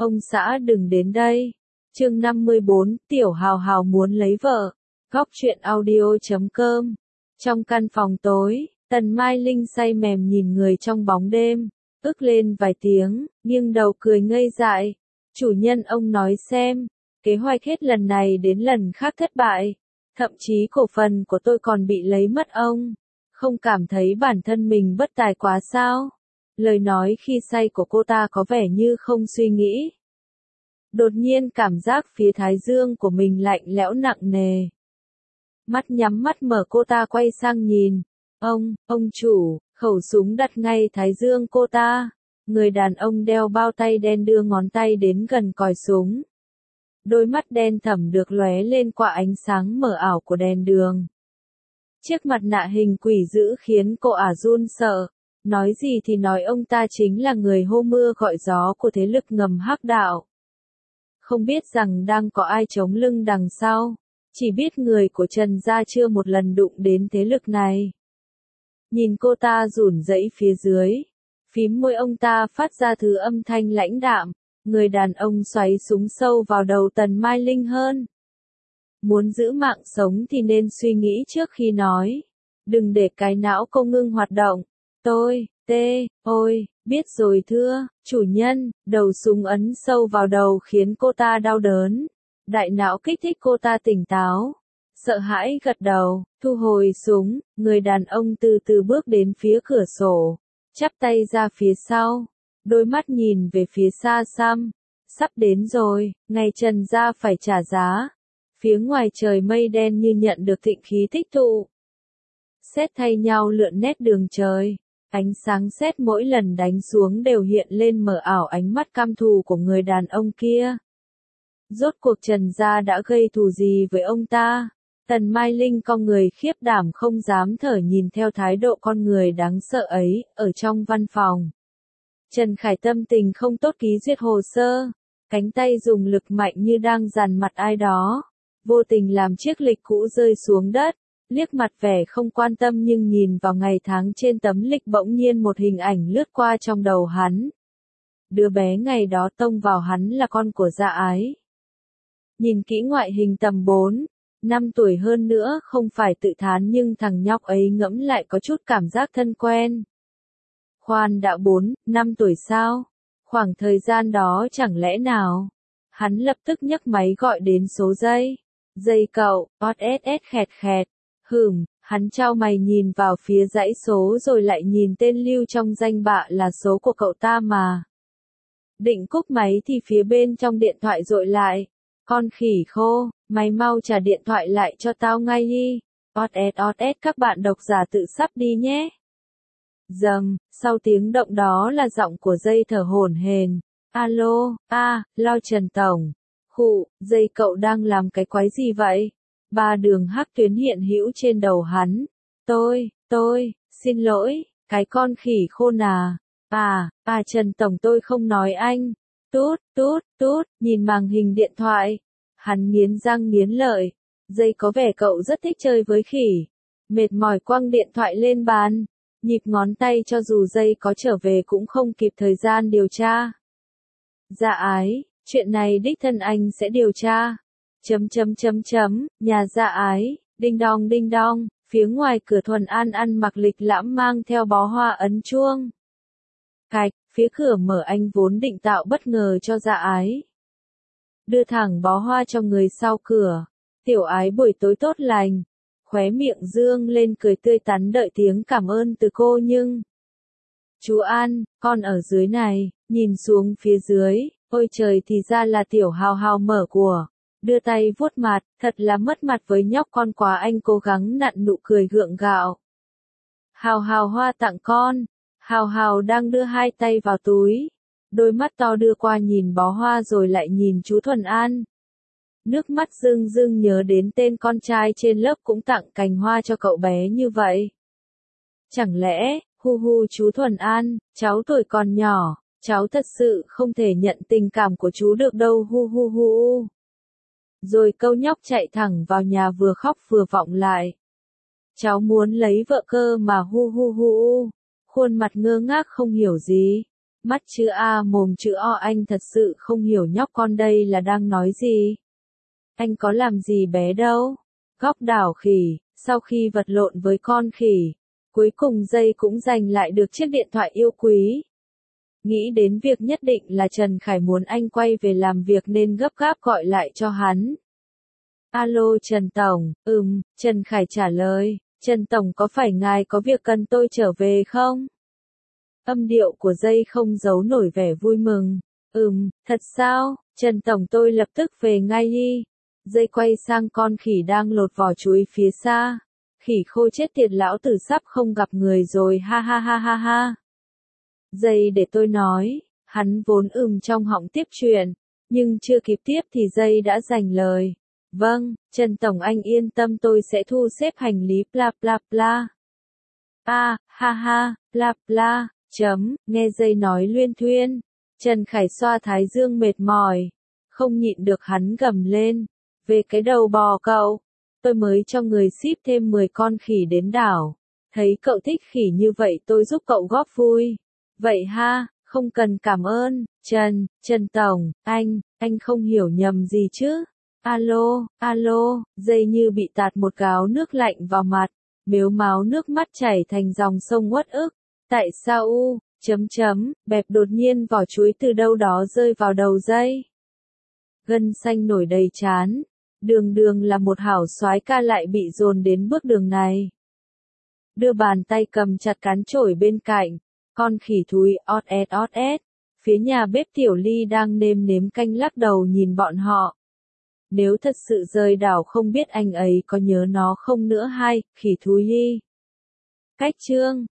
Ông xã đừng đến đây. Chương 54, Tiểu Hào Hào muốn lấy vợ. Góc truyện audio.com. Trong căn phòng tối, Tần Mai Linh say mềm nhìn người trong bóng đêm, ức lên vài tiếng, nghiêng đầu cười ngây dại. Chủ nhân ông nói xem, kế hoạch hết lần này đến lần khác thất bại. Thậm chí cổ phần của tôi còn bị lấy mất ông. Không cảm thấy bản thân mình bất tài quá sao? Lời nói khi say của cô ta có vẻ như không suy nghĩ. Đột nhiên cảm giác phía thái dương của mình lạnh lẽo nặng nề. Mắt nhắm mắt mở cô ta quay sang nhìn. Ông chủ, khẩu súng đặt ngay thái dương cô ta. Người đàn ông đeo bao tay đen đưa ngón tay đến gần còi súng. Đôi mắt đen thẳm được lóe lên qua ánh sáng mờ ảo của đèn đường. Chiếc mặt nạ hình quỷ dữ khiến cô ả run sợ. Nói gì thì nói ông ta chính là người hô mưa gọi gió của thế lực ngầm hắc đạo. Không biết rằng đang có ai chống lưng đằng sau. Chỉ biết người của Trần gia chưa một lần đụng đến thế lực này. Nhìn cô ta rủn rẩy phía dưới. Phím môi ông ta phát ra thứ âm thanh lãnh đạm. Người đàn ông xoáy súng sâu vào đầu Tần Mai Linh hơn. Muốn giữ mạng sống thì nên suy nghĩ trước khi nói. Đừng để cái não cô ngưng hoạt động. Ôi, biết rồi thưa, chủ nhân. Đầu súng ấn sâu vào đầu khiến cô ta đau đớn. Đại não kích thích cô ta tỉnh táo. Sợ hãi gật đầu, thu hồi súng. Người đàn ông từ từ bước đến phía cửa sổ. Chắp tay ra phía sau. Đôi mắt nhìn về phía xa xăm. Sắp đến rồi, ngày Trần gia phải trả giá. Phía ngoài trời mây đen như nhận được thịnh khí tích tụ. Sét thay nhau lượn nét đường trời. Ánh sáng sét mỗi lần đánh xuống đều hiện lên mờ ảo ánh mắt căm thù của người đàn ông kia. Rốt cuộc Trần gia đã gây thù gì với ông ta? Tần Mai Linh cong người khiếp đảm không dám thở nhìn theo thái độ con người đáng sợ ấy, ở trong văn phòng. Trần Khải tâm tình không tốt ký duyệt hồ sơ. Cánh tay dùng lực mạnh như đang dằn mặt ai đó. Vô tình làm chiếc lịch cũ rơi xuống đất. Liếc mặt vẻ không quan tâm nhưng nhìn vào ngày tháng trên tấm lịch bỗng nhiên một hình ảnh lướt qua trong đầu hắn. Đứa bé ngày đó tông vào hắn là con của Dạ Ái. Nhìn kỹ ngoại hình tầm 4, 5 tuổi hơn nữa không phải tự thán nhưng thằng nhóc ấy ngẫm lại có chút cảm giác thân quen. Khoan đã 4, 5 tuổi sao? Khoảng thời gian đó chẳng lẽ nào? Hắn lập tức nhấc máy gọi đến số dây. Dây cậu, OSS khẹt khẹt. Hắn trao mày nhìn vào phía dãy số rồi lại nhìn tên lưu trong danh bạ là số của cậu ta mà. Định cúp máy thì phía bên trong điện thoại rội lại. Con khỉ khô, mày mau trả điện thoại lại cho tao ngay đi. OSS các bạn độc giả tự sắp đi nhé. Dầm, sau tiếng động đó là giọng của dây thở hổn hển. Alo, lo Trần Tổng. Khụ, dây cậu đang làm cái quái gì vậy? 3 đường hắc tuyến hiện hữu trên đầu hắn. Tôi, xin lỗi, cái con khỉ khô nà. Trần Tổng tôi không nói anh. Tút, nhìn màn hình điện thoại. Hắn nghiến răng nghiến lợi. Dây có vẻ cậu rất thích chơi với khỉ. Mệt mỏi quăng điện thoại lên bàn. Nhịp ngón tay cho dù dây có trở về cũng không kịp thời gian điều tra. Dạ Ái, chuyện này đích thân anh sẽ điều tra. Nhà Dạ Ái, đinh đong, phía ngoài cửa Thuần An ăn mặc lịch lãm mang theo bó hoa ấn chuông. Cạch, phía cửa mở anh vốn định tạo bất ngờ cho Dạ Ái. Đưa thẳng bó hoa cho người sau cửa. Tiểu Ái buổi tối tốt lành. Khóe miệng dương lên cười tươi tắn đợi tiếng cảm ơn từ cô nhưng. Chú An, con ở dưới này, nhìn xuống phía dưới, ôi trời thì ra là Tiểu Hào Hào mở của. Đưa tay vuốt mặt, thật là mất mặt với nhóc con quá anh cố gắng nặn nụ cười gượng gạo. Hào Hào hoa tặng con. Hào Hào đang đưa hai tay vào túi. Đôi mắt to đưa qua nhìn bó hoa rồi lại nhìn chú Thuần An. Nước mắt rưng nhớ đến tên con trai trên lớp cũng tặng cành hoa cho cậu bé như vậy. Chẳng lẽ, chú Thuần An, cháu tuổi còn nhỏ, cháu thật sự không thể nhận tình cảm của chú được đâu Rồi câu nhóc chạy thẳng vào nhà vừa khóc vừa vọng lại. Cháu muốn lấy vợ cơ mà Khuôn mặt ngơ ngác không hiểu gì. Mắt chữ A mồm chữ O, anh thật sự không hiểu nhóc con đây là đang nói gì. Anh có làm gì bé đâu. Góc đảo khỉ, sau khi vật lộn với con khỉ, cuối cùng Dây cũng giành lại được chiếc điện thoại yêu quý. Nghĩ đến việc nhất định là Trần Khải muốn anh quay về làm việc nên gấp gáp gọi lại cho hắn. Alo Trần Tổng, Trần Khải trả lời, Trần Tổng có phải ngài có việc cần tôi trở về không? Âm điệu của Dây không giấu nổi vẻ vui mừng. Thật sao, Trần Tổng tôi lập tức về ngay đi. Dây quay sang con khỉ đang lột vỏ chuối phía xa. Khỉ khô chết tiệt, lão tử sắp không gặp người rồi, ha ha ha ha ha. Dây để tôi nói, hắn vốn trong họng tiếp chuyện, nhưng chưa kịp tiếp thì Dây đã giành lời. Vâng, Trần Tổng anh yên tâm, tôi sẽ thu xếp hành lý bla bla bla. Ha ha, bla bla, nghe Dây nói luyên thuyên. Trần Khải xoa thái dương mệt mỏi, không nhịn được hắn gầm lên. Về cái đầu bò cậu, tôi mới cho người ship thêm 10 con khỉ đến đảo. Thấy cậu thích khỉ như vậy tôi giúp cậu góp vui. Vậy ha, không cần cảm ơn, Trần Tổng, anh không hiểu nhầm gì chứ? Alo, Dây như bị tạt một gáo nước lạnh vào mặt, mếu máo nước mắt chảy thành dòng sông uất ức. Tại sao bẹp đột nhiên vỏ chuối từ đâu đó rơi vào đầu Dây. Gân xanh nổi đầy trán, đường là một hảo soái ca lại bị dồn đến bước đường này. Đưa bàn tay cầm chặt cán chổi bên cạnh, con khỉ thúi ót ét. Phía nhà bếp Tiểu Ly đang nêm nếm canh lắc đầu nhìn bọn họ. Nếu thật sự rời đảo không biết anh ấy có nhớ nó không nữa hay, khỉ thúi đi. Cách chương